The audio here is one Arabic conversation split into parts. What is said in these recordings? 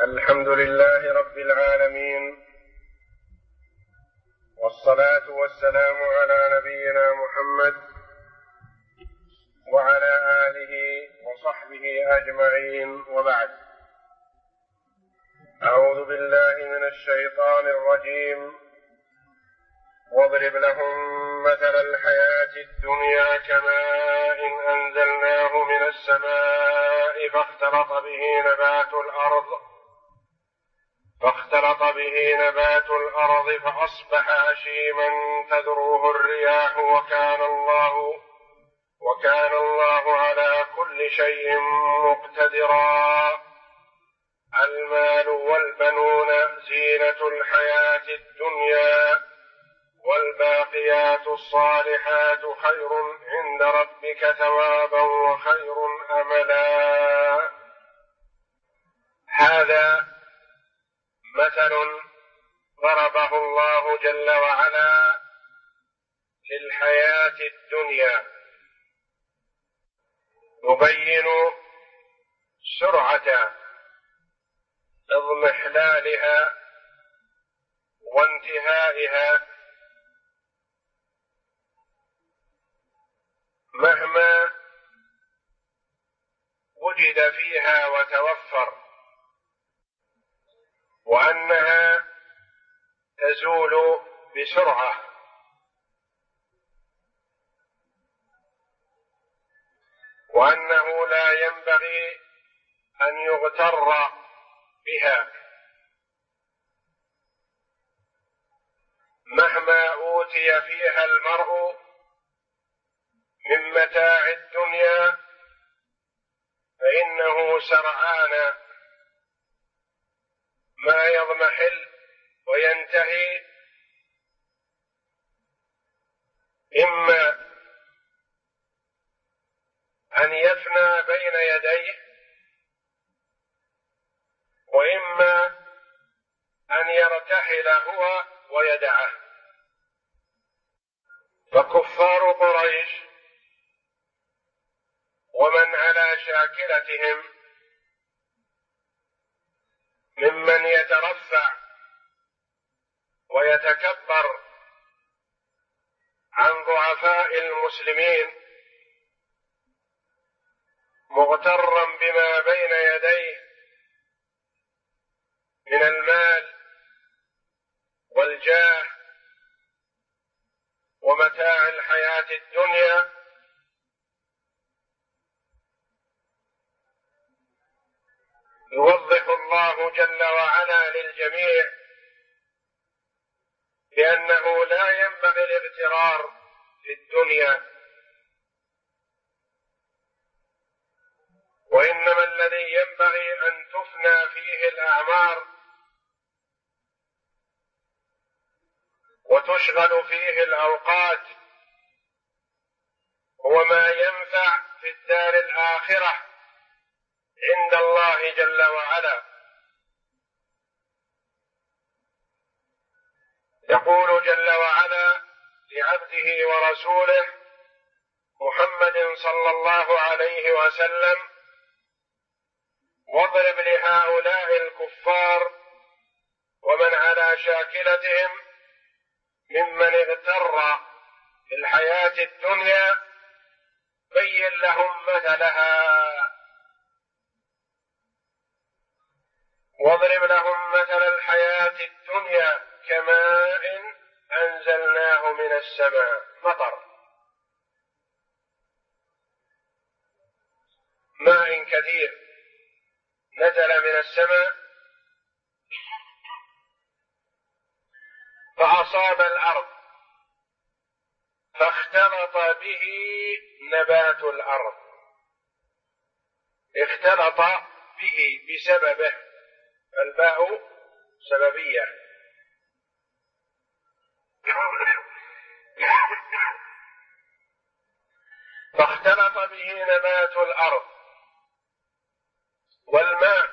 الحمد لله رب العالمين، والصلاة والسلام على نبينا محمد وعلى آله وصحبه أجمعين، وبعد. أعوذ بالله من الشيطان الرجيم. واضرب لهم مثل الحياة الدنيا كماء أنزلناه من السماء فاختلط به نبات الأرض فأصبح هشيما تذروه الرياح وكان الله على كل شيء مقتدرا. المال والبنون زينة الحياة الدنيا، والباقيات الصالحات خير عند ربك ثوابا وخير أملا. هذا مثل ضربه الله جل وعلا للحياة الدنيا، يبين سرعة اضمحلالها وانتهائها مهما وجد فيها وتوفر، وأنها تزول بسرعة، وأنه لا ينبغي أن يغتر بها مهما أوتي فيها المرء من متاع الدنيا، فإنه سرعان ما يضمحل وينتهي، إما أن يفنى بين يديه، وإما أن يرتحل هو ويدعه. فكفار قريش ومن على شاكلتهم ممن يترفع ويتكبر عن ضعفاء المسلمين مغترا بما بين يديه من المال والجاه ومتاع الحياة الدنيا، يوضح الله جل وعلا للجميع بأنه لا ينبغي الاغترار في الدنيا، وإنما الذي ينبغي أن تفنى فيه الأعمار وتشغل فيه الأوقات هو ما ينفع في الدار الآخرة عند الله جل وعلا. يقول جل وعلا لعبده ورسوله محمد صلى الله عليه وسلم: واضرب لهؤلاء الكفار ومن على شاكلتهم ممن اغتر في الحياة الدنيا، بين لهم مثلها. واضرب لهم مثل الحياة الدنيا كماء أنزلناه من السماء، مطر، ماء كثير نزل من السماء فأصاب الأرض فاختلط به نبات الأرض، اختلط به بسببه، الباء سببية، فاختلط به نبات الأرض. والماء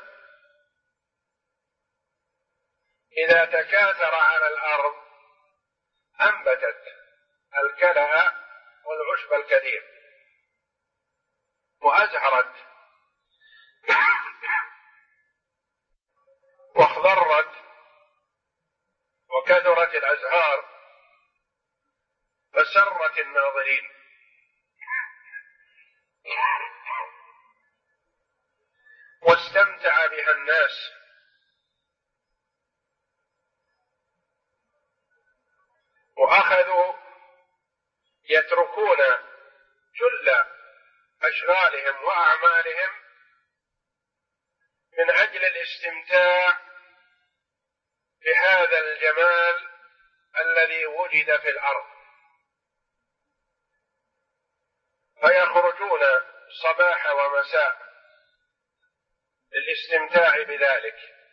إذا تكاثر على الأرض أنبتت الكلأ والعشب الكثير وأزهرت عورات الناظرين. واستمتع بها الناس، وأخذوا يتركون جل أشغالهم وأعمالهم من أجل الاستمتاع بهذا الجمال الذي وجد في الأرض، فيخرجون صباح ومساء للاستمتاع بذلك،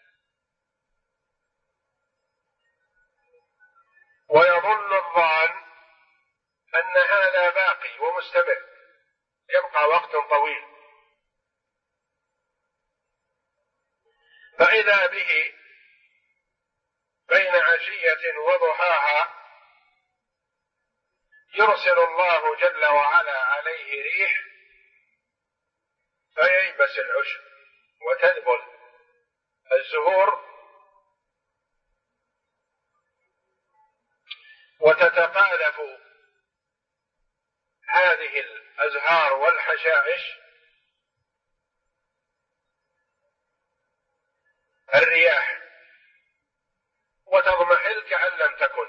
ويظن الظان أن هذا باقي ومستمر يبقى وقت طويل، فإذا به بين عشية وضحاها يرسل الله جل وعلا عليه ريح فييبس العشب وتذبل الزهور وتتقاذف هذه الأزهار والحشائش الرياح وتضمحل كأن لم تكن.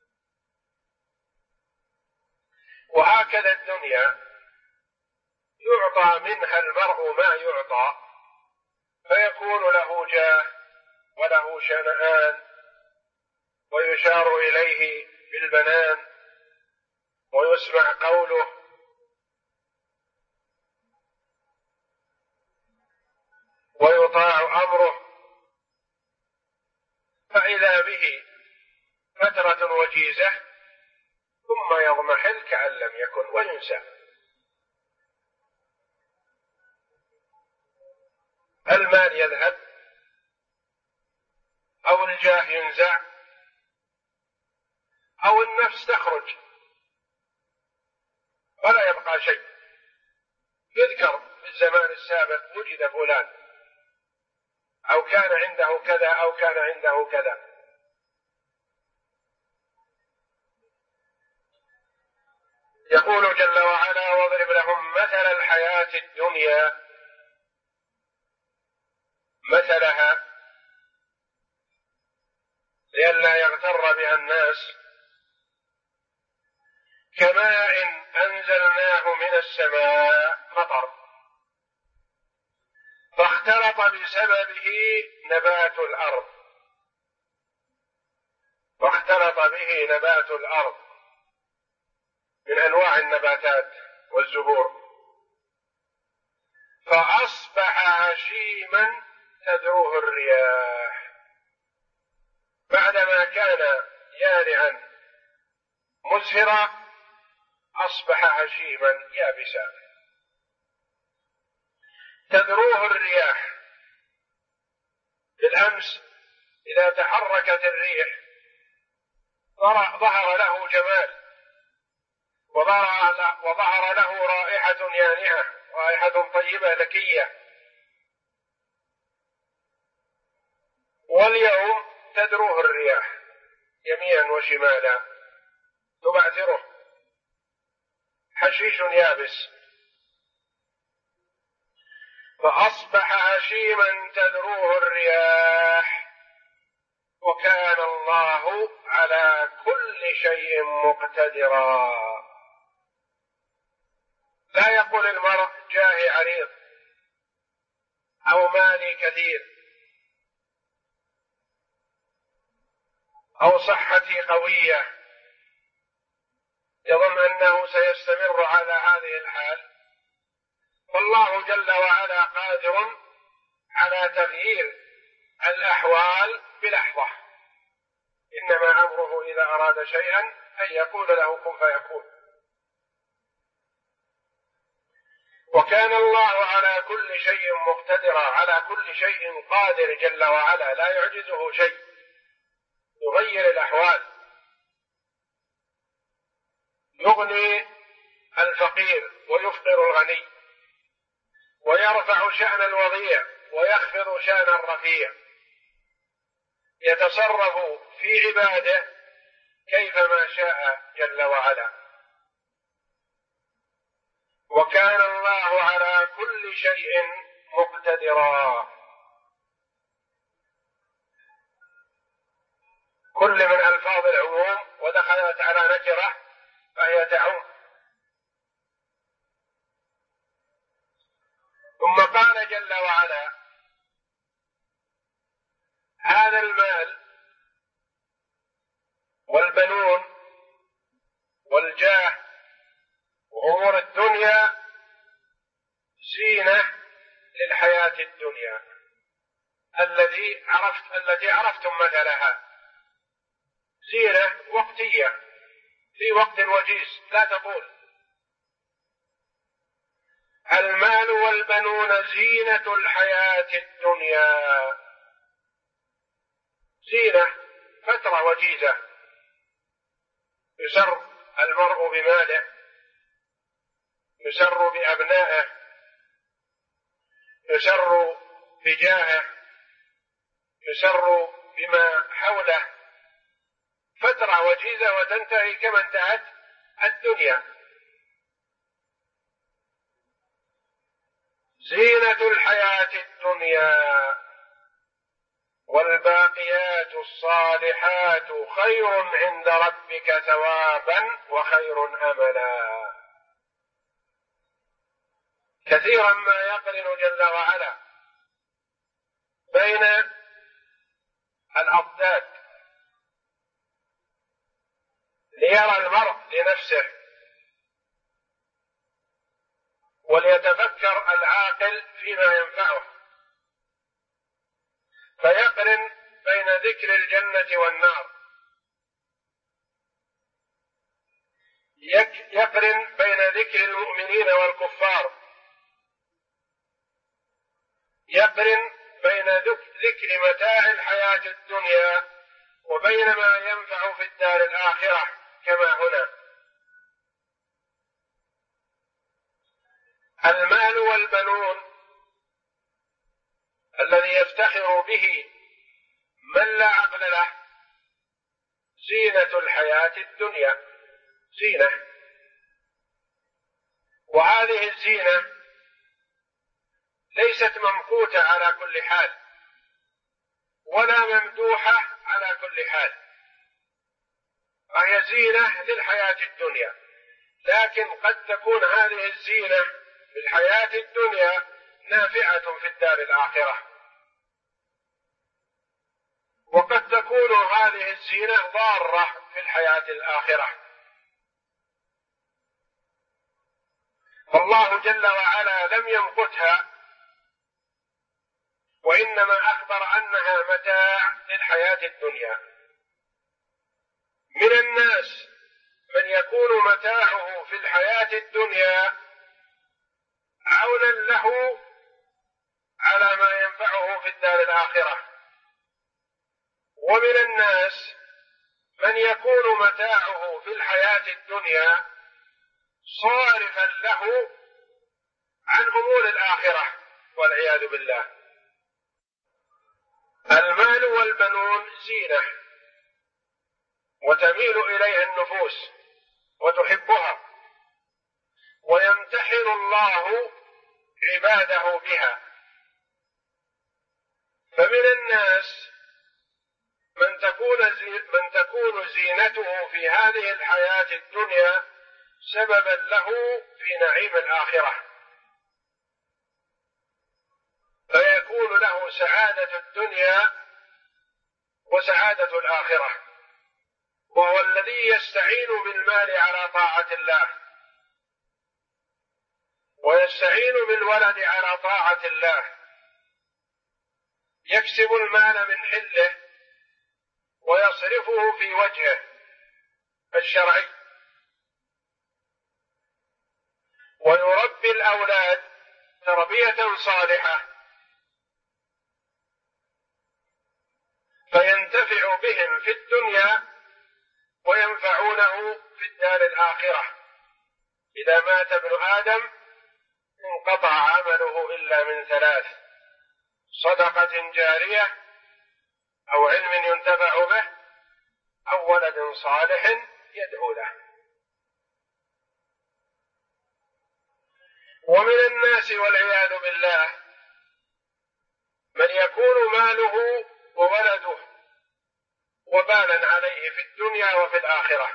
وهكذا الدنيا يعطى منها المرء ما يعطى، فيكون له جاه وله شنآن ويشار إليه بالبنان ويسمع قوله، ويطاع أمره، فإذا به فترة وجيزة ثم يضمحل كأن لم يكن وينسى. المال يذهب أو الجاه ينزع أو النفس تخرج ولا يبقى شيء. يذكر في الزمان السابق وجد فلان أو كان عنده كذا أو كان عنده كذا. يقول جل وعلا: واضرب لهم مثل الحياة الدنيا مثلها لئلا يغتر بها الناس كماء أنزلناه من السماء مطر فاختلط بسببه نبات الأرض من أنواع النباتات والزهور فأصبح هشيما تدعوه الرياح. بعدما كان يانعا مزهرا أصبح هشيما يابسا تدعوه الرياح. بالأمس إذا تحركت الريح ظهر له جمال وظهر له رائحة يانعة، رائحة طيبة ذكية. واليوم تدروه الرياح يمينا وشمالا تبعثره حشيش يابس فأصبح هشيما تذروه الرياح وكان الله على كل شيء مقتدرا. لا يقول المرء جاهي عريض أو مالي كثير أو صحتي قوية يظن أنه سيستمر على هذه الحال، والله جل وعلا قادر على تغيير الأحوال بلحظة، إنما أمره إذا أراد شيئا أن يقول له كن فيكون. وكان الله على كل شيء مقتدرا، على كل شيء قادر جل وعلا، لا يعجزه شيء، يغير الأحوال، يغني الفقير ويفقر الغني، ويرفع شأن الوضيع ويخفض شأن الرفيع، يتصرف في عباده كيفما شاء جل وعلا. وكان الله على كل شيء مقتدرا. كل من ألفاظ العموم ودخلت على نكرة فهي تعم. ثم قال جل وعلا: هذا المال والبنون والجاه وأمور الدنيا زينة للحياة الدنيا التي عرفتم مثلها، زينة وقتية في وقت وجيز لا تطول. المال والبنون زينة الحياة الدنيا، زينة فترة وجيزة، يسر المرء بماله، يسر بأبنائه، يسر بجاهه، يسر بما حوله، فترة وجيزة وتنتهي كما انتهت الدنيا. زينة الحياة الدنيا والباقيات الصالحات خير عند ربك ثوابا وخير أملا. كثيرا ما يقرن جل وعلا بين الأضداد ليرى المرء لنفسه وليتفكر العاقل فيما ينفعه، فيقرن بين ذكر الجنة والنار، يقرن بين ذكر المؤمنين والكفار، يقرن بين ذكر متاع الحياة الدنيا وبين ما ينفع في الدار الآخرة كما هنا. المال والبنون الذي يفتخر به من لا عقل له زينة الحياة الدنيا، زينة، وهذه الزينة ليست ممقوتة على كل حال ولا ممدوحة على كل حال، وهي زينة للحياة الدنيا، لكن قد تكون هذه الزينة في الحياة الدنيا نافعة في الدار الآخرة، وقد تكون هذه الزينة ضارة في الحياة الآخرة. فالله جل وعلا لم يمقتها، وإنما أخبر أنها متاع للحياة الدنيا. من الناس من يكون متاعه في الحياة الدنيا عونا له على ما ينفعه في الدار الآخرة، ومن الناس من يكون متاعه في الحياة الدنيا صارفا له عن أمور الآخرة والعياذ بالله. المال والبنون زينة وتميل إليها النفوس وتحبها، ويمتحن الله عباده بها. فمن الناس من تكون زينته في هذه الحياة الدنيا سببا له في نعيم الآخرة، فيكون له سعادة الدنيا وسعادة الآخرة، وهو الذي يستعين بالمال على طاعة الله، ويستعين بالولد على طاعة الله، يكسب المال من حله ويصرفه في وجهه الشرعي، ويربي الأولاد تربية صالحة فينتفع بهم في الدنيا وينفعونه في الدار الآخرة. إذا مات ابن آدم انقطع عمله إلا من ثلاث: صدقة جارية، أو علم ينتفع به، أو ولد صالح يدعو له. ومن الناس والعياذ بالله من يكون ماله وولده وبالا عليه في الدنيا وفي الآخرة،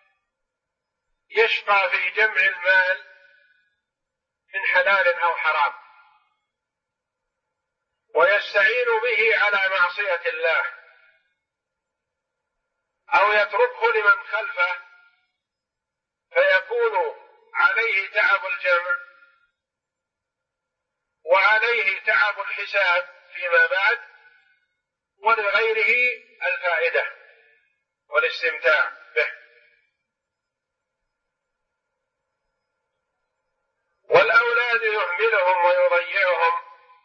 يشقى في جمع المال من حلال أو حرام، ويستعين به على معصية الله، أو يتركه لمن خلفه فيكون عليه تعب الجمع وعليه تعب الحساب فيما بعد، ولغيره الفائدة والاستمتاع به. والأولاد يهملهم ويضيعهم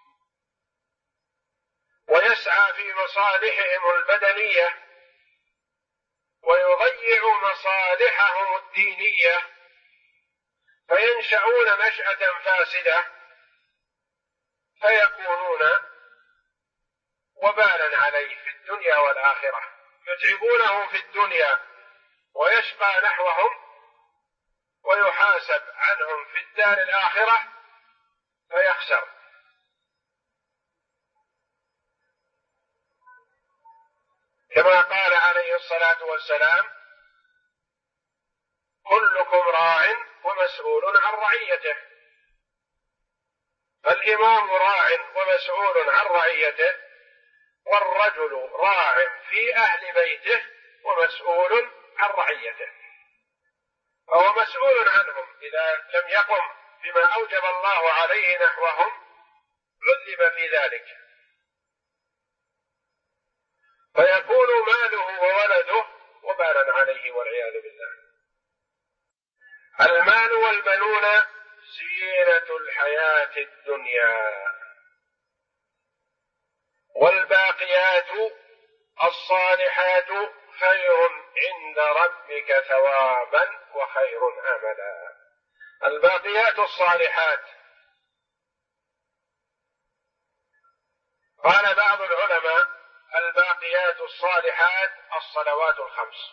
ويسعى في مصالحهم البدنية ويضيع مصالحهم الدينية، فينشأون نشأة فاسدة فيكونون وبالا عليه في الدنيا والآخرة، يتعبونه في الدنيا ويشقى نحوهم، ويحاسب عنهم في الدار الآخرة فيخسر. كما قال عليه الصلاة والسلام: كلكم راع ومسؤول عن رعيته. فالإمام راع ومسؤول عن رعيته، والرجل راع في أهل بيته ومسؤول عن رعيته، فهو مسؤول عنهم. إذا لم يقم بما أوجب الله عليه نحوهم عذب في ذلك، فيكون ماله وولده وبالا عليه والعياذ بالله. المال والبنون زينة الحياة الدنيا، والباقيات الصالحات خير عند ربك ثوابا وخير املا. الباقيات الصالحات، قال بعض العلماء: الباقيات الصالحات الصلوات الخمس،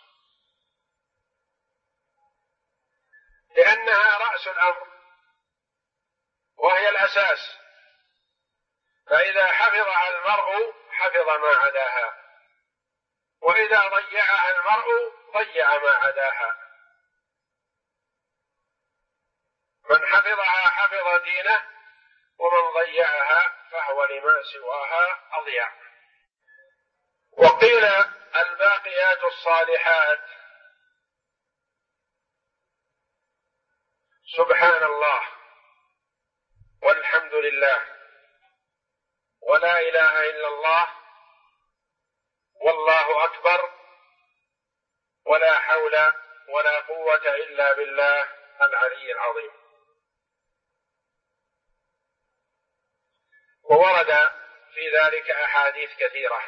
لأنها رأس الأمر وهي الأساس، فإذا حفظها المرء حفظ ما عداها، وإذا ضيعها المرء ضيع ما عداها. من حفظها حفظ دينه، ومن ضيعها فهو لما سواها أضيع. وقيل الباقيات الصالحات سبحان الله والحمد لله ولا إله إلا الله والله أكبر ولا حول ولا قوة إلا بالله العلي العظيم. وورد في ذلك أحاديث كثيرة.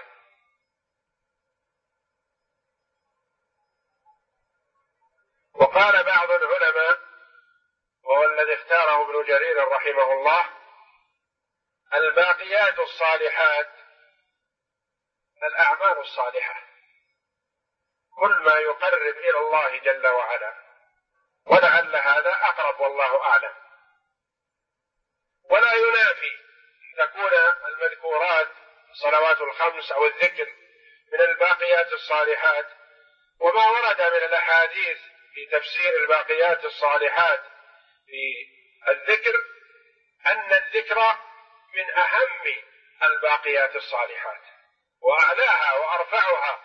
وقال بعض العلماء، وهو الذي اختاره ابن جرير رحمه الله: الباقيات الصالحات الأعمال الصالحة، كل ما يقرب إلى الله جل وعلا، ولعل هذا أقرب والله أعلم. ولا ينافي أن تكون المذكورات الصلوات الخمس أو الذكر من الباقيات الصالحات. وما ورد من الأحاديث في تفسير الباقيات الصالحات في الذكر أن الذكر من أهم الباقيات الصالحات وأعلاها وأرفعها،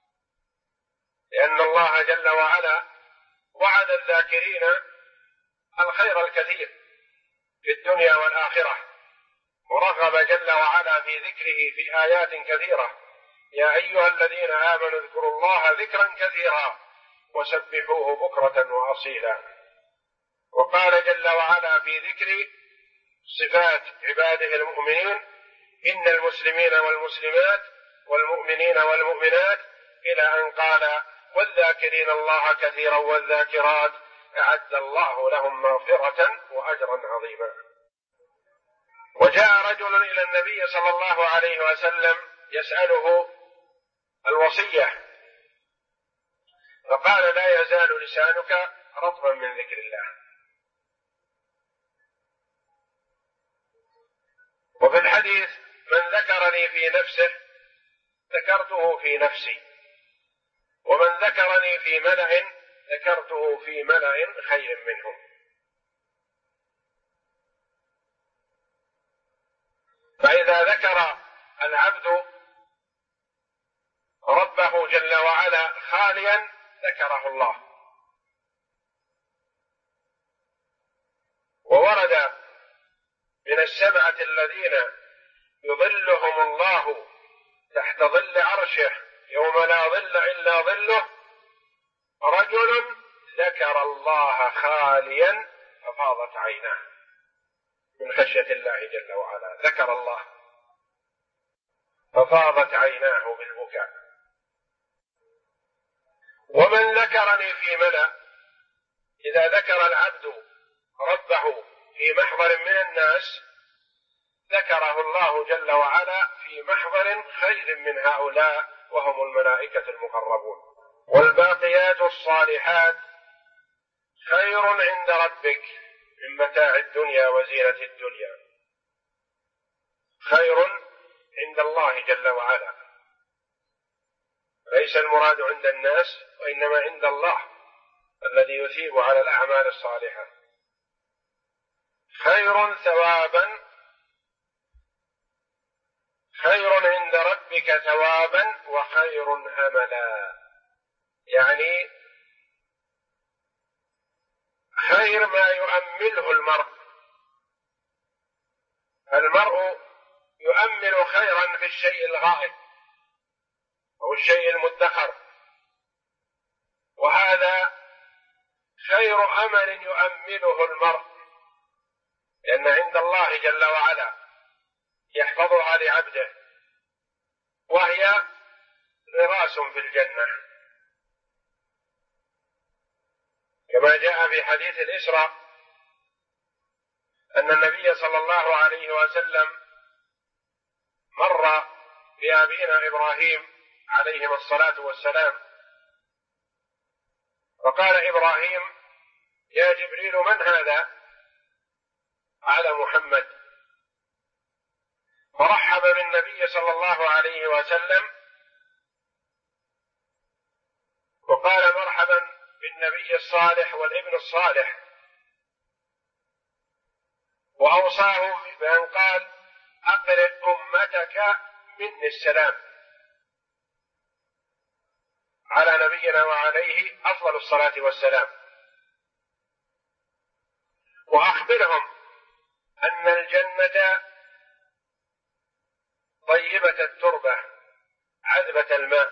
لأن الله جل وعلا وعد الذاكرين الخير الكثير في الدنيا والآخرة، ورغب جل وعلا في ذكره في آيات كثيرة: يا أيها الذين آمنوا اذكروا الله ذكرا كثيرا وسبحوه بكرة وأصيلا. وقال جل وعلا في ذكر صفات عباده المؤمنين: إن المسلمين والمسلمات والمؤمنين والمؤمنات، إلى أن قال: والذاكرين الله كثيرا والذاكرات أعد الله لهم مغفرة وأجرا عظيما. وجاء رجل إلى النبي صلى الله عليه وسلم يسأله الوصية، فقال: لا يزال لسانك رطبا من ذكر الله. وفي الحديث: من ذكرني في نفسه ذكرته في نفسي، ومن ذكرني في ملأ ذكرته في ملأ خير منهم. فإذا ذكر العبد ربه جل وعلا خاليا ذكره الله. وورد من السبعة الذين يظلهم الله تحت ظل عرشه يوم لا ظل إلا ظله: رجل ذكر الله خاليا ففاضت عيناه من خشية الله جل وعلا. ذكر الله ففاضت عيناه بالبكاء. ومن ذكرني في ملأ: إذا ذكر العبد ربه في محضر من الناس ذكره الله جل وعلا في محضر خير من هؤلاء، وهم الملائكة المقربون. والباقيات الصالحات خير عند ربك من متاع الدنيا وزينة الدنيا. خير عند الله جل وعلا، ليس المراد عند الناس، وإنما عند الله الذي يثيب على الأعمال الصالحة. خير ثوابا، خير عند ربك ثوابا وخير أملا، يعني خير ما يؤمله المرء. المرء يؤمل خيرا في الشيء الغائب أو الشيء المدخر، وهذا خير أمل يؤمله المرء، لأن عند الله جل وعلا يحفظها لعبده، وهي غراس في الجنة، كما جاء في حديث الإسراء أن النبي صلى الله عليه وسلم مر بأبينا إبراهيم عليهما الصلاة والسلام، فقال إبراهيم: يا جبريل من هذا؟ على محمد. فرحب بالنبي صلى الله عليه وسلم وقال: مرحبا بالنبي الصالح والابن الصالح، وأوصاه بأن قال: أقرئ أمتك مني السلام على نبينا وعليه أفضل الصلاة والسلام، وأخبرهم أن الجنة طيبة التربة عذبة الماء،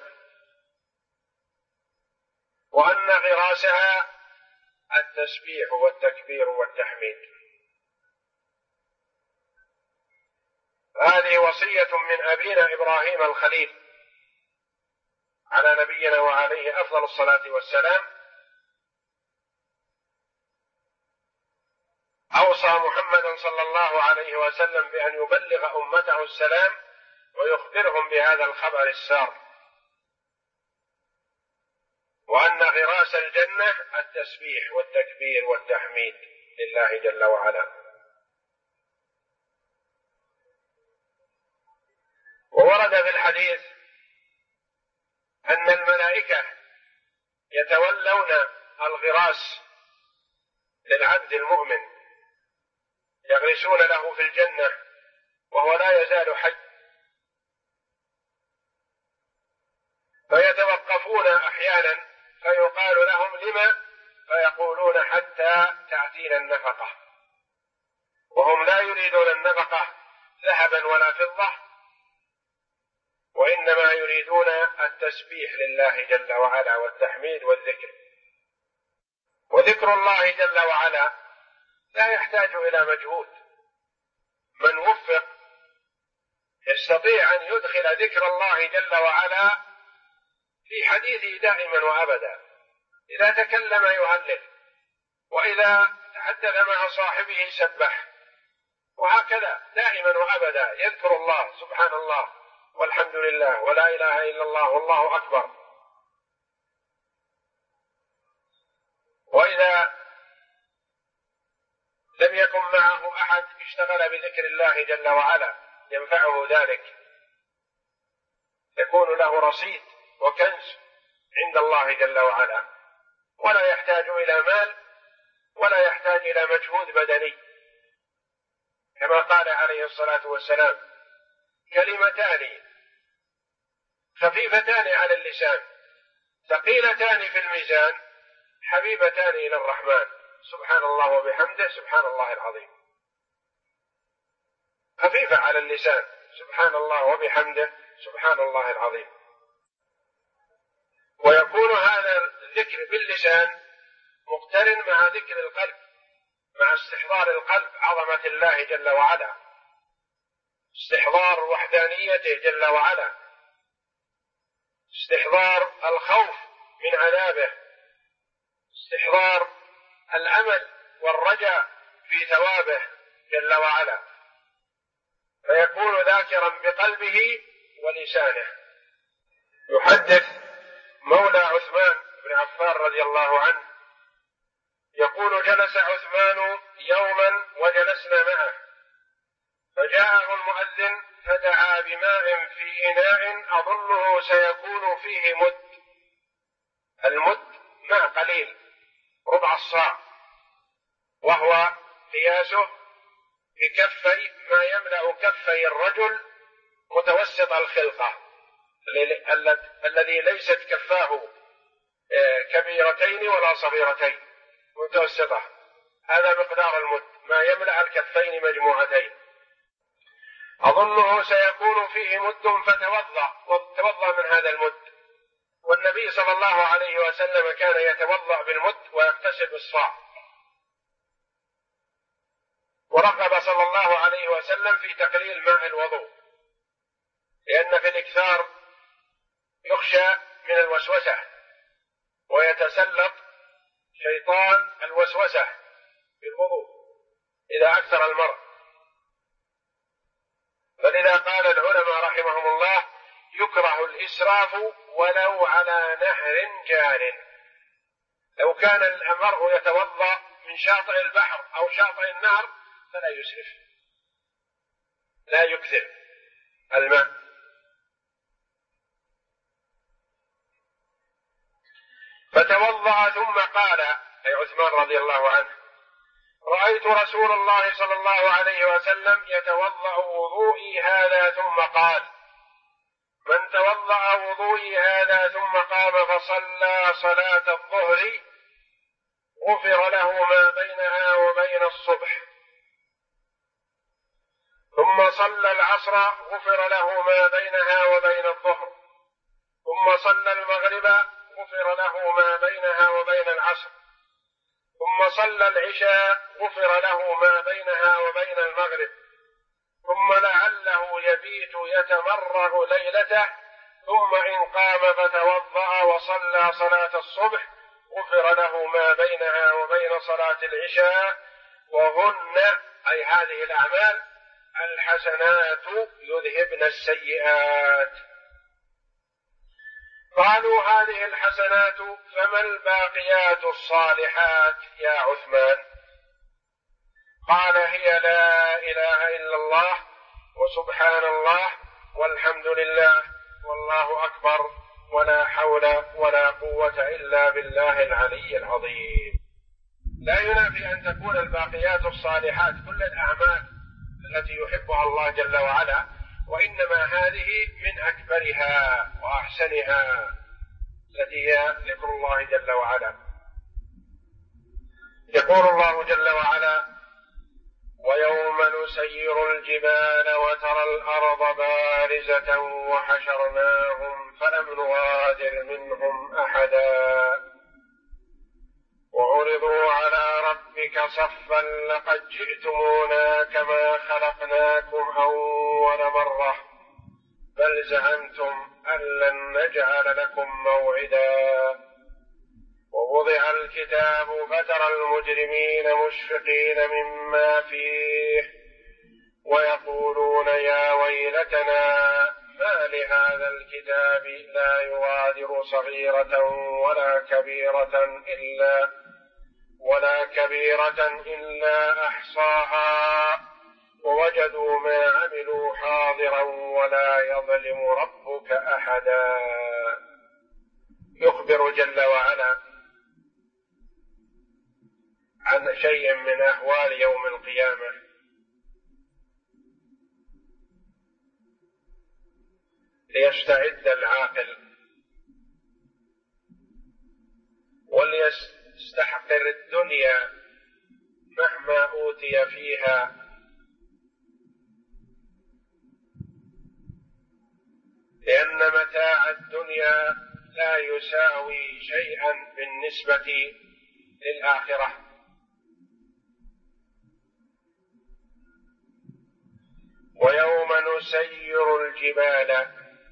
وأن غراسها التسبيح والتكبير والتحميد. هذه وصية من أبينا إبراهيم الخليل على نبينا وعليه أفضل الصلاة والسلام. أوصى محمدا صلى الله عليه وسلم بأن يبلغ أمته السلام ويخبرهم بهذا الخبر السار، وأن غراس الجنة التسبيح والتكبير والتحميد لله جل وعلا. وورد في الحديث أن الملائكة يتولون الغراس للعبد المؤمن، يغرسون له في الجنة وهو لا يزال حي، فيتوقفون أحيانا فيقال لهم: لما؟ فيقولون: حتى تأتينا النفقة، وهم لا يريدون النفقة ذهبا ولا فضة، وإنما يريدون التسبيح لله جل وعلا والتحميد والذكر. وذكر الله جل وعلا لا يحتاج إلى مجهود. من وفق يستطيع أن يدخل ذكر الله جل وعلا في حديثه دائما وأبدا. إذا تكلم يهلل، وإذا تحدث مع صاحبه سبح، وهكذا دائما وأبدا يذكر الله: سبحان الله والحمد لله ولا إله إلا الله والله أكبر. وإذا لم يكن معه أحد اشتغل بذكر الله جل وعلا ينفعه ذلك، يكون له رصيد وكنز عند الله جل وعلا، ولا يحتاج إلى مال ولا يحتاج إلى مجهود بدني، كما قال عليه الصلاة والسلام: كلمتان خفيفتان على اللسان ثقيلتان في الميزان حبيبتان إلى الرحمن، سبحان الله وبحمده سبحان الله العظيم. خفيفة على اللسان، سبحان الله وبحمده سبحان الله العظيم. ويكون هذا الذكر باللسان مقترن مع ذكر القلب، مع استحضار القلب عظمة الله جل وعلا، استحضار وحدانيته جل وعلا، استحضار الخوف من عذابه، استحضار الأمل والرجاء في ثوابه جل وعلا، فيكون ذاكرا بقلبه ولسانه. يحدث مولى عثمان بن عفان رضي الله عنه يقول: جلس عثمان يوما وجلسنا معه، فجاءه المؤذن فدعا بماء في إناء أظنه سيكون فيه مد. المد ماء قليل ربع الصاع، وهو قياسه بكفي ما يملأ كفي الرجل متوسط الخلقة، الذي ليست كفاه كبيرتين ولا صغيرتين، متوسطة. هذا مقدار المد، ما يملأ الكفين مجموعتين. أظنه سيكون فيه مد فتوضأ من هذا المد. والنبي صلى الله عليه وسلم كان يتوضأ بالمد ويغتسل بالصاع، ورغب صلى الله عليه وسلم في تقليل ماء الوضوء، لأن في الإكثار يخشى من الوسوسة ويتسلط شيطان الوسوسة في الوضوء إذا أكثر المرء. فلذا قال العلماء رحمهم الله: يكره الإسراف ولو على نهر جار. لو كان المرء يتوضأ من شاطئ البحر أو شاطئ النهر فلا يسرف، لا يكثر الماء. فتوضأ ثم قال، أي عثمان رضي الله عنه: رأيت رسول الله صلى الله عليه وسلم يتوضأ وضوئي هذا ثم قال: من توضأ وضوئي هذا ثم قام فصلى صلاة الظهر غفر له ما بينها وبين الصبح، ثم صلى العصر غفر له ما بينها وبين الظهر، ثم صلى المغرب غفر له ما بينها وبين العصر، ثم صلى العشاء غفر له ما بينها وبين المغرب، ثم لعله يبيت يتمرغ ليلته، ثم إن قام فتوضأ وصلى صلاة الصبح غفر له ما بينها وبين صلاة العشاء، وهن أي هذه الأعمال الحسنات يذهبن السيئات. قالوا: هذه الحسنات فما الباقيات الصالحات يا عثمان؟ قال: هي لا إله إلا الله وسبحان الله والحمد لله والله أكبر ولا حول ولا قوة إلا بالله العلي العظيم. لا ينافي أن تكون الباقيات الصالحات كل الأعمال التي يحبها الله جل وعلا، وإنما هذه من أكبرها وأحسنها التي هي ذكر الله جل وعلا. يقول الله جل وعلا: ويوم نسير الجبال وترى الأرض بارزة وحشرناهم فلم نغادر منهم أحدا وعرضوا على ربك صفا لقد جئتمونا كما خلقناكم أول مرة بل زعمتم أن لن نجعل لكم موعدا ووضع الكتاب فترى المجرمين مشفقين مما فيه ويقولون يا ويلتنا ما لهذا الكتاب لا يغادر صغيرة ولا كبيرة ولا كبيرة إلا أحصاها ووجدوا ما عملوا حاضرا ولا يظلم ربك أحدا. يخبر جل وعلا عن شيء من أهوال يوم القيامة ليستعد العاقل وليستحقر الدنيا مهما أوتي فيها، لأن متاع الدنيا لا يساوي شيئا بالنسبة للآخرة. ويوم نسير الجبال،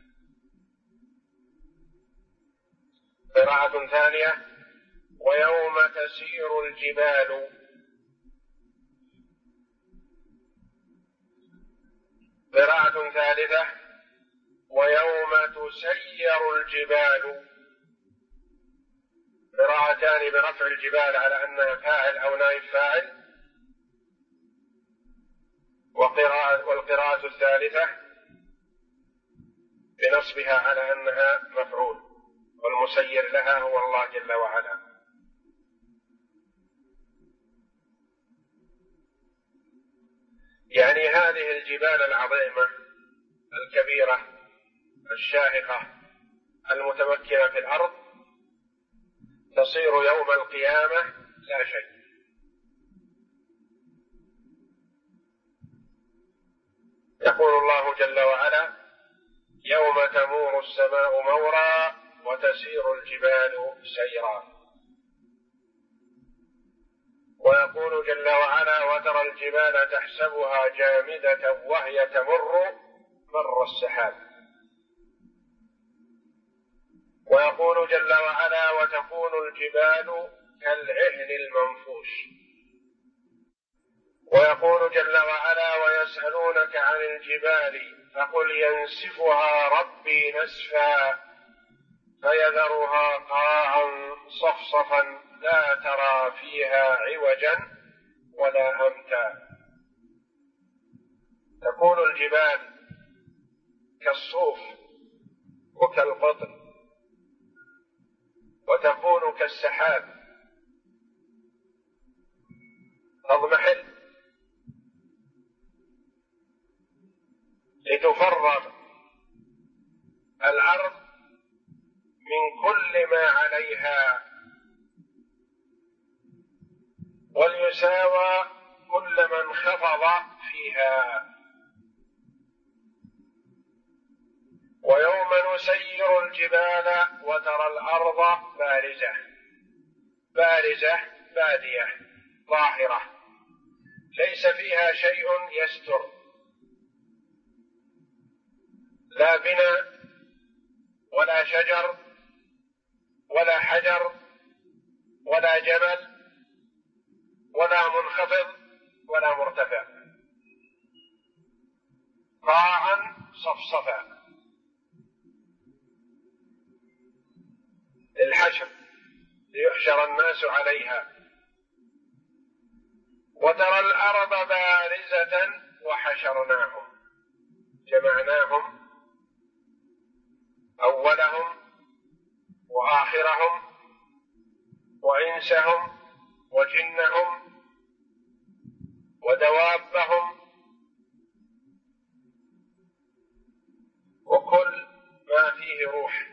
قراءة ثانية ويوم تسير الجبال، قراءة ثالثة ويوم تسير الجبال، قراءتان برفع الجبال على أنها فاعل أو نائب فاعل، والقراءة الثالثة بنصبها على أنها مفعول، والمسير لها هو الله جل وعلا. يعني هذه الجبال العظيمة الكبيرة الشاهقة المتمكنة في الأرض تصير يوم القيامة لا شيء. يقول الله جل وعلا يوم تمور السماء مورا وتسير الجبال سيرا. ويقول جل وعلا وترى الجبال تحسبها جامدة وهي تمر مر السحاب. ويقول جل وعلا وتكون الجبال كالعهن المنفوش. ويقول جل وعلا ويسألونك عن الجبال فقل ينسفها ربي نسفا فيذرها قاعا صفصفا لا ترى فيها عوجا ولا أمتا. تكون الجبال كالصوف وكالقطن، وتكون كالسحاب تضمحل لتفرغ الأرض من كل ما عليها وليساوى كل من خفض فيها. ويوم نسير الجبال وترى الأرض بارزة بادية ظاهرة ليس فيها شيء يستر، لا بناء ولا شجر ولا حجر ولا جبل ولا منخفض ولا مرتفع، قاعا صفصفا للحشر ليحشر الناس عليها. وترى الأرض بارزة وحشرناهم، جمعناهم أولهم وآخرهم وإنسهم وجنهم ودوابهم وكل ما فيه روح،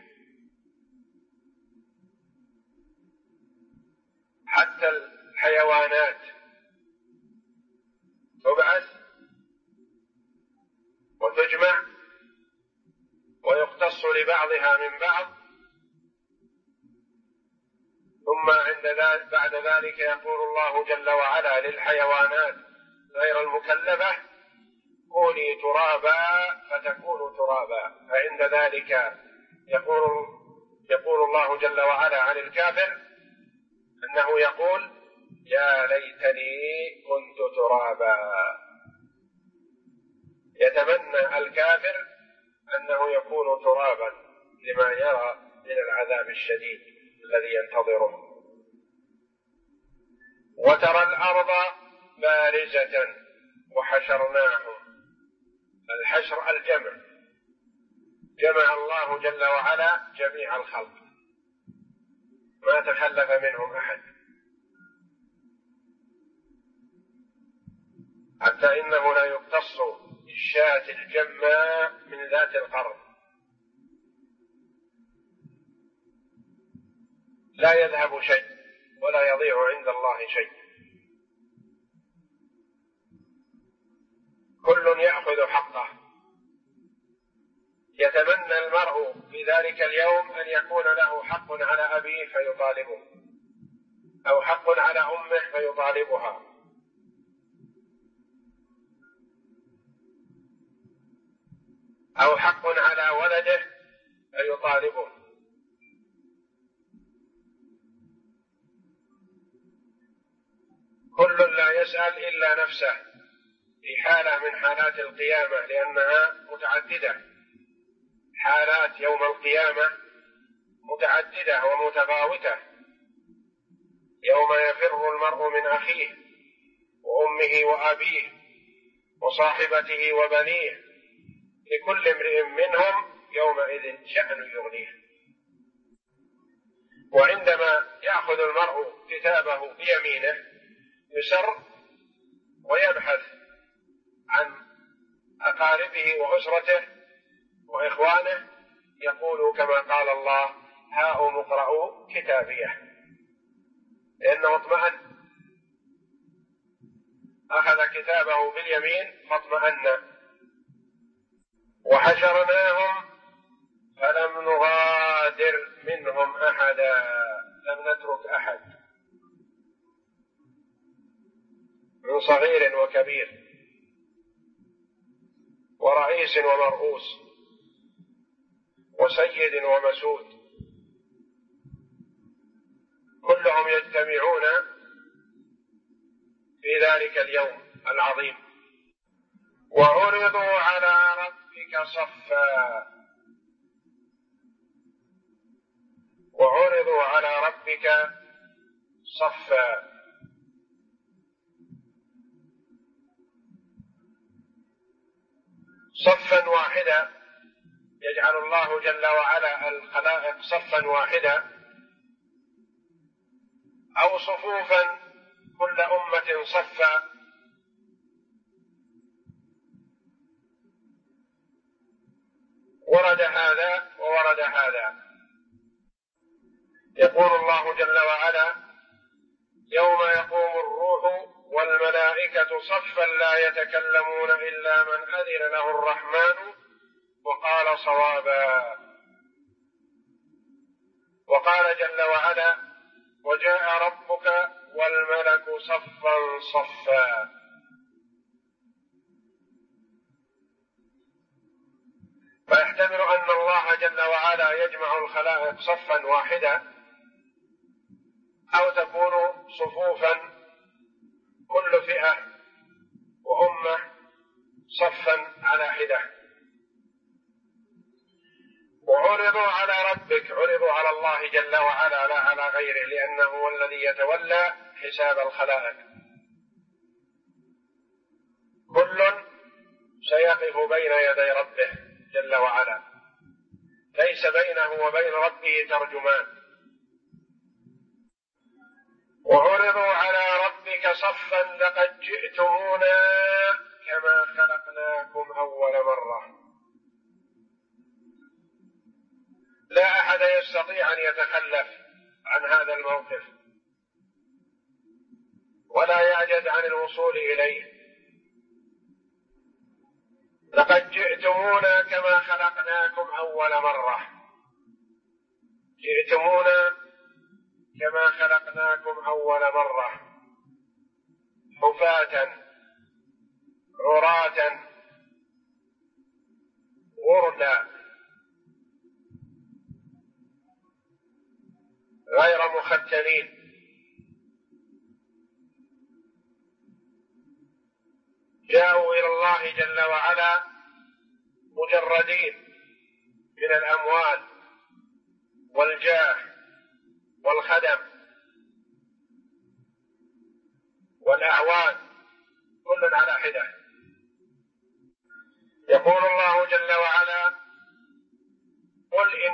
حتى الحيوانات تبعث وتجمع ويقتص لبعضها من بعض، ثم بعد ذلك يقول الله جل وعلا للحيوانات غير المكلفة كوني ترابا فتكون ترابا. فعند ذلك يقول الله جل وعلا عن الكافر أنه يقول يا ليتني كنت ترابا. يتمنى الكافر أنه يكون ترابا لما يرى من العذاب الشديد الذي ينتظره. وترى الأرض بارزة وحشرناهم. الحشر الجمع، جمع الله جل وعلا جميع الخلق، ما تخلف منهم أحد، حتى إنه لا يقتص الشاة الجماء من ذات القرن، لا يذهب شيء ولا يضيع عند الله شيء، كل يأخذ حقه. يتمنى المرء في ذلك اليوم أن يكون له حق على أبيه فيطالبه، أو حق على أمه فيطالبها، أو حق على ولده فيطالبه. كل لا يسأل إلا نفسه في حالة من حالات القيامة، لأنها متعددة، حالات يوم القيامة متعددة ومتفاوتة. يوم يفر المرء من أخيه وأمه وأبيه وصاحبته وبنيه، لكل امرئ منهم يومئذ شأن يغنيه. وعندما يأخذ المرء كتابه بيمينه يسر ويبحث عن أقاربه وأسرته وإخوانه، يقول كما قال الله: هاؤم اقرءوا كتابيه، لأنه اطمأن، أخذ كتابه باليمين فاطمأن. وحشرناهم فلم نغادر منهم أحدا، لم نترك أحد من صغير وكبير ورئيس ومرؤوس وسيد ومسود، كلهم يجتمعون في ذلك اليوم العظيم. وعرضوا على ربك صفا، وعرضوا على ربك صفا، صفا واحدا. يجعل الله جل وعلا الخلائق صفا واحدا أو صفوفا، كل أمة صفا، ورد هذا وورد هذا. يقول الله جل وعلا: يوم يقوم الروح والملائكة صفا لا يتكلمون إلا من أذن له الرحمن وقال صوابا. وقال جل وعلا: وجاء ربك والملك صفا صفا. فيحتمل أن الله جل وعلا يجمع الخلائق صفا واحدا، أو تكون صفوفا، كل فئة وأمة صفا على حدة. وعرضوا على ربك، عرضوا على الله جل وعلا لا على غيره، لأنه هو الذي يتولى حساب الخلائق. كل سيقف بين يدي ربه جل وعلا، ليس بينه وبين ربه ترجمان. وعرضوا على ربك صفا لقد جئتمونا كما خلقناكم أول مرة. لا أحد يستطيع أن يتخلف عن هذا الموقف ولا يعجز عن الوصول إليه. لقد جئتمونا كما خلقناكم أول مرة، جئتمونا كما خلقناكم أول مرة، حفاة عراة غرلا غير مختنين. جاءوا إلى الله جل وعلا مجردين من الأموال والجاه والخدم،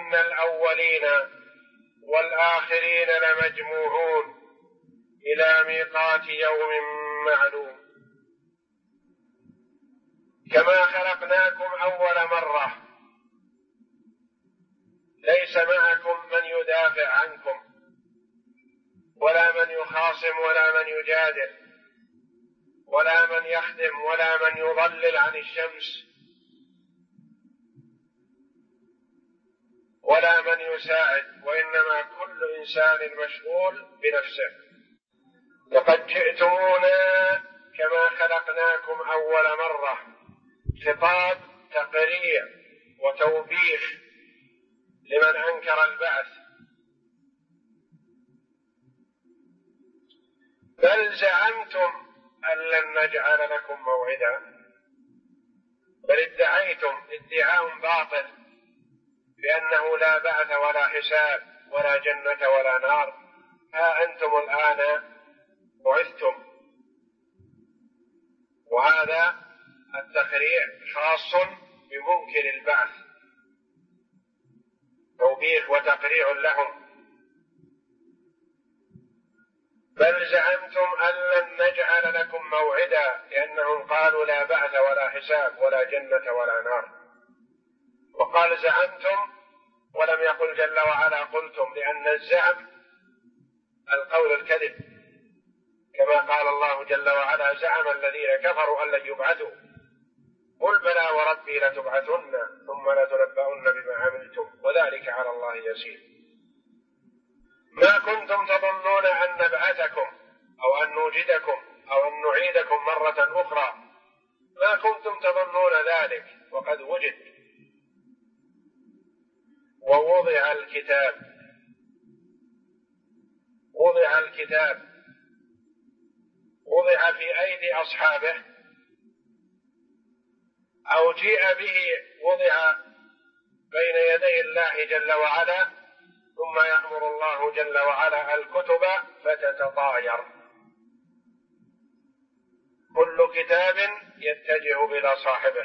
إن الأولين والآخرين لمجموعون إلى ميقات يوم معلوم كما خلقناكم أول مرة ليس معكم من يدافع عنكم ولا من يخاصم ولا من يجادل ولا من يخدم ولا من يضلل عن الشمس ولا من يساعد، وإنما كل إنسان مشغول بنفسه. لقد جئتمونا كما خلقناكم أول مرة، خطاب تقريع وتوبيخ لمن أنكر البعث. بل زعمتم أن لن نجعل لكم موعدا، بل ادعيتم ادعاء باطل بأنه لا بعث ولا حساب ولا جنة ولا نار. ها أنتم الآن بعثتم. وهذا التقريع خاص بمنكر البعث، توبيخ وتقريع لهم. بل زعمتم أن لن نجعل لكم موعدا، لأنهم قالوا لا بعث ولا حساب ولا جنة ولا نار. وقال زعمتم ولم يقل جل وعلا قلتم، لأن الزعم القول الكذب، كما قال الله جل وعلا زعم الذين كفروا أن لن يبعثوا قل بلى وربي لتبعثن ثم لتنبؤن بما عملتم وذلك على الله يسير. ما كنتم تظنون أن نبعثكم أو أن نوجدكم أو أن نعيدكم مرة أخرى، ما كنتم تظنون ذلك وقد وجد. ووضع الكتاب، وضع الكتاب، وضع في أيدي أصحابه أو جيء به، وضع بين يدي الله جل وعلا، ثم يأمر الله جل وعلا الكتب فتتطاير. كل كتاب يتجه إلى صاحبه،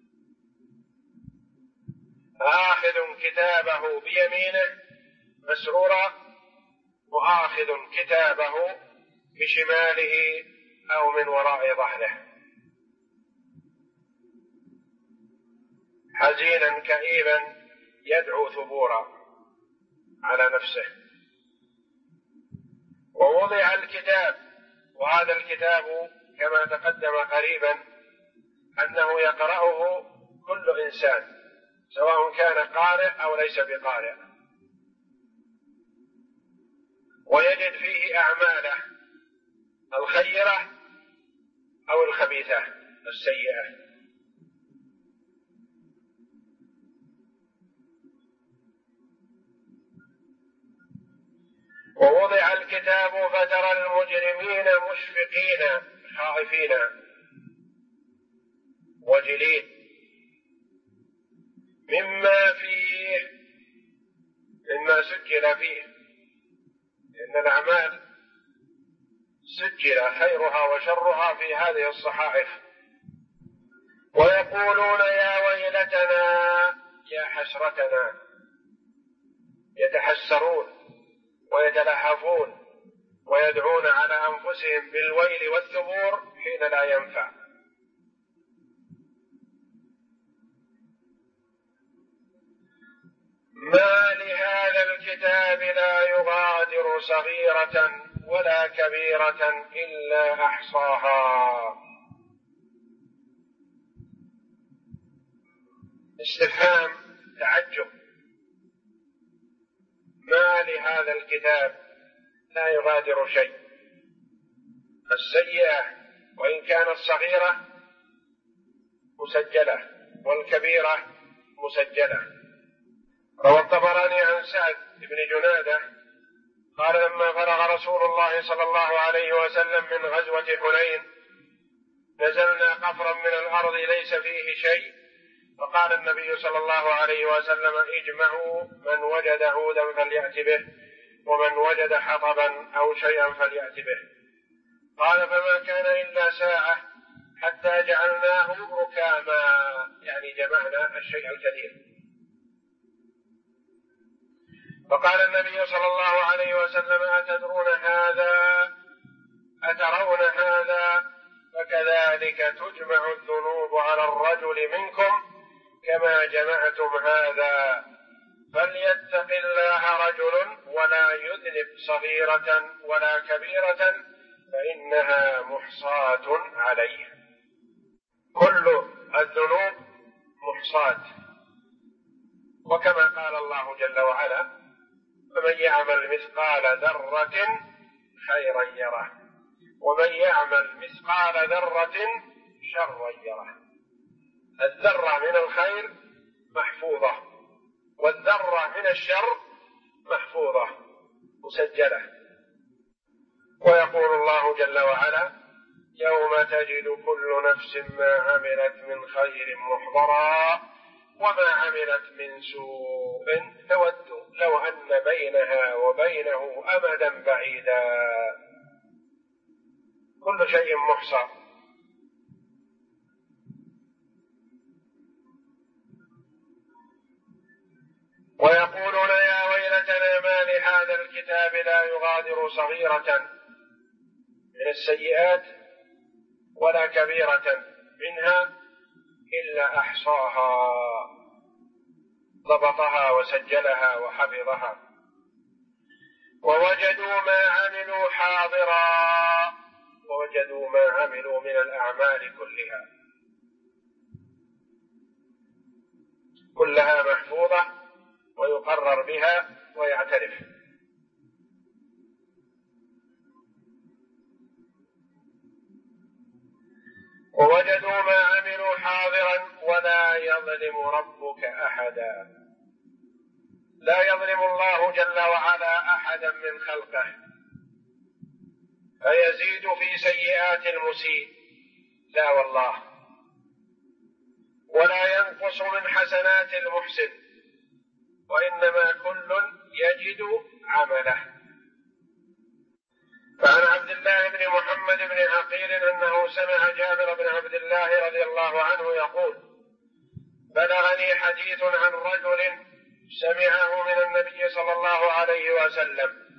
آخذ كتابه بيمينه مسرورا وآخذ كتابه بشماله أو من وراء ظهره، حزينا كئيبا يدعو ثبورا على نفسه. ووضع الكتاب، وهذا الكتاب كما تقدم قريبا أنه يقرأه كل إنسان سواء كان قارئ أو ليس بقارئ، ويجد فيه أعماله الخيرة أو الخبيثة السيئة. ووضع الكتاب فترى المجرمين مشفقين خائفين وجلين مما فيه، مما سجل فيه، إن الأعمال سجل خيرها وشرها في هذه الصحائف. ويقولون يا ويلتنا يا حسرتنا، يتحسرون ويتلهفون ويدعون على أنفسهم بالويل والثبور حين لا ينفع. ما لهذا الكتاب لا يغادر صغيرة ولا كبيرة إلا أحصاها. استفهام تعجب. ما لهذا الكتاب لا يغادر شيء. السيئة وإن كانت صغيرة مسجلة والكبيرة مسجلة. روى الطبراني عن سعد بن جنادة قال لما فرغ رسول الله صلى الله عليه وسلم من غزوة حنين نزلنا قفرا من الأرض ليس فيه شيء، فقال النبي صلى الله عليه وسلم اجمعوا من وجد عودا فليأت به ومن وجد حطبا أو شيئا فليأت به. قال فما كان إلا ساعة حتى جعلناه ركاما، يعني جمعنا الشيء الكثير. فقال النبي صلى الله عليه وسلم: أترون هذا؟ فكذلك تجمع الذنوب على الرجل منكم كما جمعتم هذا، فليتق الله رجل ولا يذنب صغيرة ولا كبيرة فإنها محصاة عليه. كل الذنوب محصاة، وكما قال الله جل وعلا: فمن يعمل مثقال ذرة خيرا يره ومن يعمل مثقال ذرة شرا يره. الذرة من الخير محفوظة، والذرة من الشر محفوظة مسجلة. ويقول الله جل وعلا: يوم تجد كل نفس ما عملت من خير محضرا وما عملت من سوء تود لو أن بينها وبينه أمدا بعيدا. كل شيء محصى. ويقولون: يا ويلتنا ما لهذا الكتاب لا يغادر صغيرة من السيئات ولا كبيرة منها إلا أحصاها، ضبطها وسجلها وحفظها. ووجدوا ما عملوا حاضرا، ووجدوا ما عملوا من الأعمال كلها محفوظة ويقرر بها ويعترف. ووجدوا ما عملوا حاضرا ولا يظلم ربك أحدا. لا يظلم الله جل وعلا أحدا من خلقه فيزيد في سيئات المسيء، لا والله، ولا ينقص من حسنات المحسن، وإنما كل يجد عمله. فعن عبد الله بن محمد بن عقيل أنه سمع جابر بن عبد الله رضي الله عنه يقول: بلغني حديث عن رجل سمعه من النبي صلى الله عليه وسلم: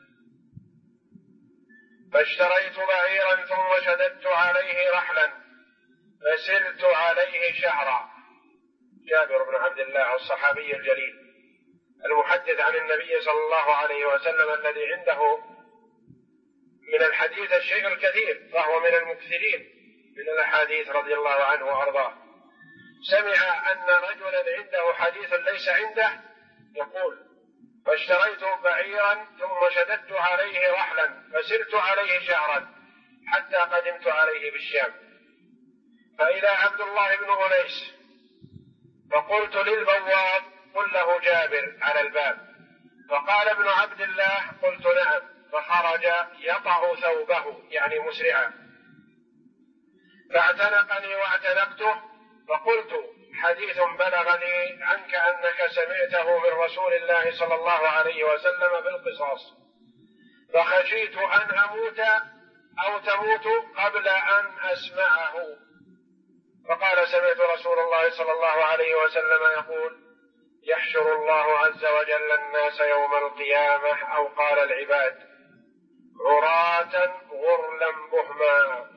فاشتريت بعيرا ثم شددت عليه رحلا فسرت عليه شهرا. جابر بن عبد الله الصحابي الجليل المحدث عن النبي صلى الله عليه وسلم الذي عنده من الحديث الشيء الكثير، فهو من المكثرين من الأحاديث رضي الله عنه وأرضاه. سمع أن رجلا عنده حديث ليس عنده يقول: فاشتريت بعيرا ثم شددت عليه رحلا فسرت عليه شهرا حتى قدمت عليه بالشام، فإذا عبد الله بن أنيس، فقلت للبواب: قل له جابر على الباب. فقال ابن عبد الله: قلت نعم. فخرج يطأ ثوبه يعني مسرعا، فاعتنقني واعتنقته، فقلت: حديث بلغني عنك أنك سمعته من رسول الله صلى الله عليه وسلم بالقصاص، فخشيت أن أموت أو تموت قبل أن أسمعه. فقال: سمعت رسول الله صلى الله عليه وسلم يقول: يحشر الله عز وجل الناس يوم القيامة، أو قال العباد، عراة غرلا بهما.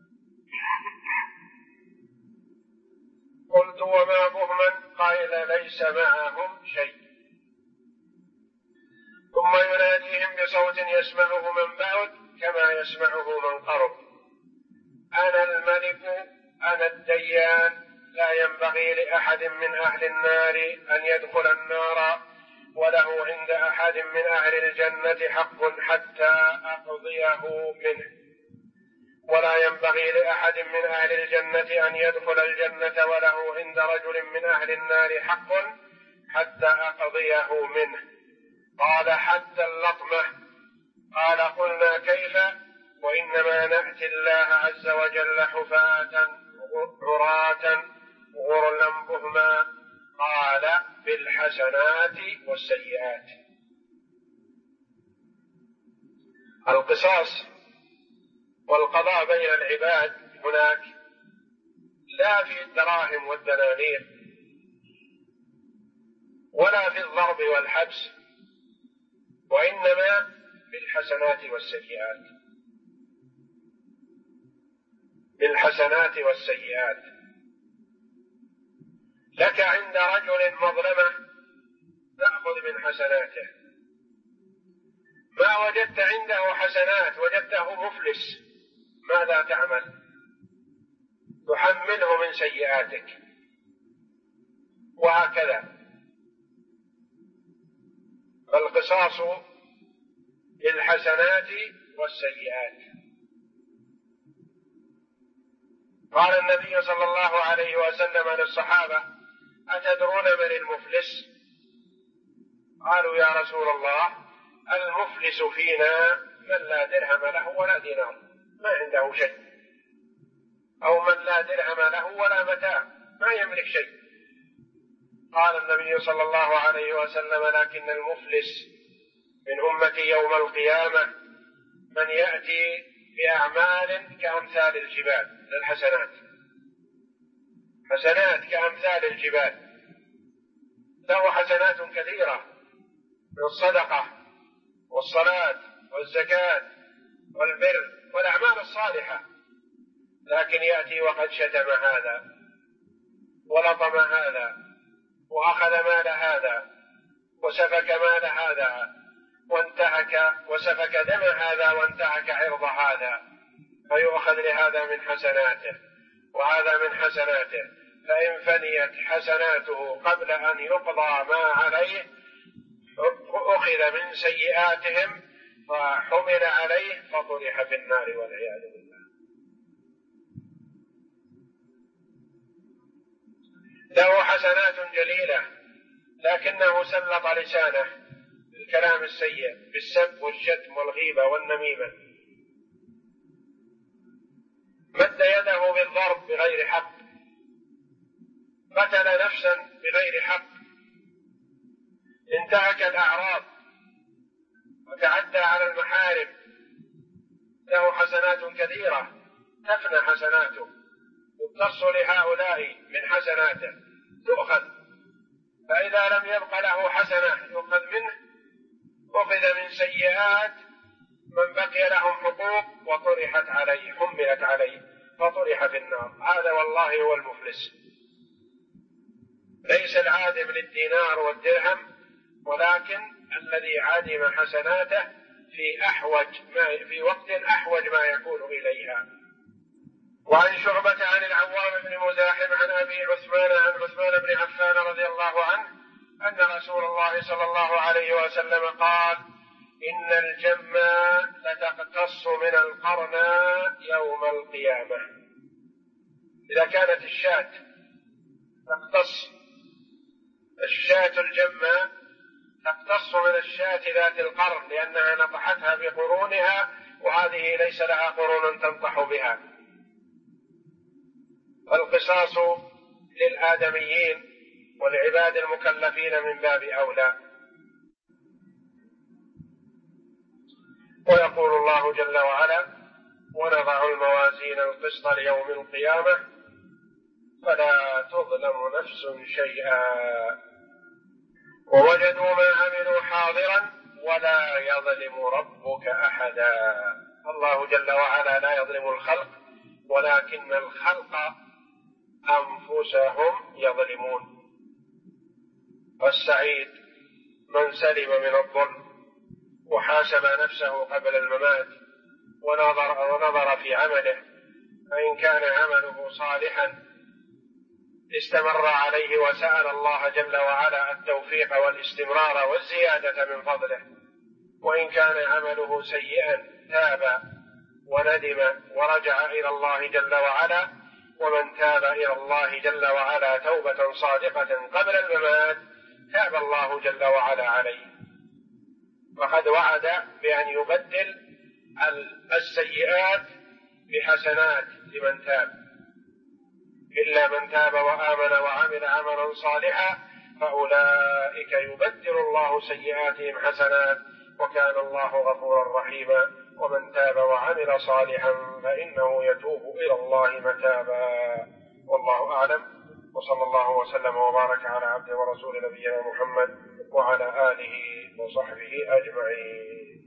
قلت: وما بهما؟ قال: ليس معهم شيء. ثم يناديهم بصوت يسمعه من بعد كما يسمعه من قرب: أنا الملك أنا الديان، لا ينبغي لأحد من أهل النار أن يدخل النار، وله عند أحد من أهل الجنة حق حتى أقضيه منه، ولا ينبغي لأحد من أهل الجنة أن يدخل الجنة وله عند رجل من أهل النار حق حتى أقضيه منه. قال: حتى اللطمة. قال: قلنا: كيف؟ وإنما نأتي الله عز وجل حفاة عراة غرلا بهما. قال: بالحسنات والسيئات. القصاص والقضاء بين العباد هناك لا في الدراهم والدنانير ولا في الضرب والحبس، وإنما بالحسنات والسيئات، بالحسنات والسيئات. لك عند رجل مظلمة تأخذ من حسناته، ما وجدت عنده حسنات وجدته مفلس، ماذا تعمل؟ تحمله من سيئاتك، وهكذا. فالقصاص للحسنات والسيئات. قال النبي صلى الله عليه وسلم للصحابة: أتدرون من المفلس؟ قالوا: يا رسول الله، المفلس فينا من لا درهم له ولا دينار، ما عنده شيء، أو من لا درهم له ولا متاع، ما يملك شيء. قال النبي صلى الله عليه وسلم: لكن المفلس من أمتي يوم القيامة من يأتي بأعمال كأمثال الجبال، للحسنات، حسنات كأمثال الجبال، له حسنات كثيرة من الصدقة والصلاة والزكاة والبر والأعمال الصالحة، لكن يأتي وقد شتم هذا ولطم هذا وأخذ مال هذا وسفك مال هذا وانتهك وسفك دم هذا وانتهك عرض هذا، فيؤخذ لهذا من حسناته وهذا من حسناته، فإن فنيت حسناته قبل أن يقضى ما عليه أخذ من سيئاتهم فحمل عليه فطرح في النار والعياذ بالله. له حسنات جليلة لكنه سلط لسانه بالكلام السيء، بالسب والشتم والغيبة والنميمة، مد يده بالضرب بغير حق، قتل نفسا بغير حق، انتهك الأعراض وتعدى على المحارم. له حسنات كثيرة تفنى حسناته، يقتص لهؤلاء من حسناته تؤخذ، فإذا لم يبق له حسنة يؤخذ منه أخذ من سيئات من بقي لهم حقوق وطرحت عليه، حملت عليه فطرح في النار. هذا والله هو المفلس، ليس العادم للدينار والدرهم، ولكن الذي عدم حسناته في وقت أحوج ما يكون إليها. وعن شعبة عن العوام بن مزاحم عن أبي عثمان عن عثمان بن عفان رضي الله عنه أن رسول الله صلى الله عليه وسلم قال: إن الجمة لتقتص من القرناء يوم القيامة. إذا كانت الشاة تقتص، الشاة الجمة تقتص من الشاة ذات القرن لأنها نطحتها بقرونها، وهذه ليس لها قرون تنطح بها. القصاص للآدميين والعباد المكلفين من باب أولى. ويقول الله جل وعلا: ونضع الموازين القسط ليوم القيامة فلا تظلم نفس شيئا ووجدوا ما عملوا حاضرا ولا يظلم ربك أحدا. الله جل وعلا لا يظلم الخلق، ولكن الخلق أنفسهم يظلمون. والسعيد من سلم من الظلم وحاسب نفسه قبل الممات ونظر في عمله، فإن كان عمله صالحا استمر عليه وسأل الله جل وعلا التوفيق والاستمرار والزيادة من فضله، وإن كان عمله سيئا تاب وندم ورجع إلى الله جل وعلا. ومن تاب إلى الله جل وعلا توبة صادقة قبل الممات تاب الله جل وعلا عليه، وقد وعد بأن يبدل السيئات بحسنات لمن تاب، إلا من تاب وآمن وعمل عملا صالحا فأولئك يبدل الله سيئاتهم حسنات وكان الله غفورا رحيما. ومن تاب وعمل صالحا فإنه يتوب إلى الله متابا. والله أعلم، وصلى الله وسلم وبارك على عبده ورسول نبينا محمد وعلى آله وصحبه أجمعين.